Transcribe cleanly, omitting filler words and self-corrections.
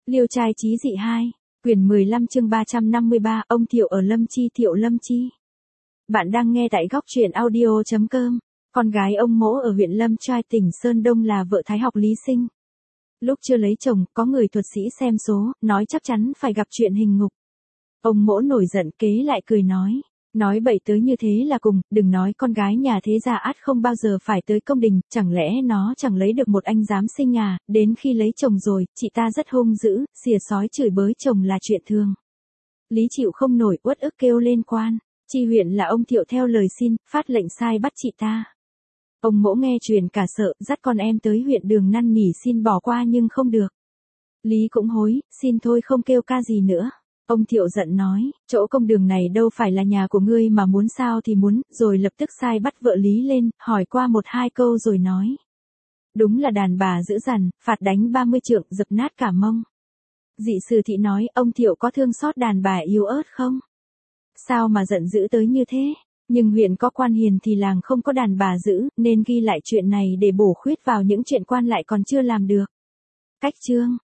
Liêu trai chí dị 2, quyển 15 chương 353, ông Thiệu ở Lâm Chi. Thiệu Lâm Chi. Bạn đang nghe tại góc truyện audio.com. Con gái ông Mỗ ở huyện Lâm Trai tỉnh Sơn Đông là vợ Thái học Lý Sinh. Lúc chưa lấy chồng, có người thuật sĩ xem số, nói chắc chắn phải gặp chuyện hình ngục. Ông Mỗ nổi giận kế lại cười nói bậy tới như thế là cùng, đừng nói con gái nhà thế gia ắt không bao giờ phải tới công đình, chẳng lẽ nó chẳng lấy được một anh giám sinh à, đến khi lấy chồng rồi, chị ta rất hung dữ, xìa xói chửi bới chồng là chuyện thường. Lý chịu không nổi, uất ức kêu lên quan tri huyện là ông Thiệu theo lời xin, phát lệnh sai bắt chị ta. Ông Mỗ nghe truyền cả sợ, dắt con em tới huyện Đường năn nỉ xin bỏ qua nhưng không được. Lý cũng hối, xin thôi không kêu ca gì nữa. Ông Thiệu giận nói, chỗ công đường này đâu phải là nhà của ngươi mà muốn sao thì muốn, rồi lập tức sai bắt vợ Lý lên, hỏi qua một hai câu rồi nói. Đúng là đàn bà dữ dằn, phạt đánh 30 trượng, dập nát cả mông. Dị Sử Thị nói, ông Thiệu có thương xót đàn bà yếu ớt không? Sao mà giận dữ tới như thế? Nhưng huyện có quan hiền thì làng không có đàn bà dữ, nên ghi lại chuyện này để bổ khuyết vào những chuyện quan lại còn chưa làm được. Cách chương.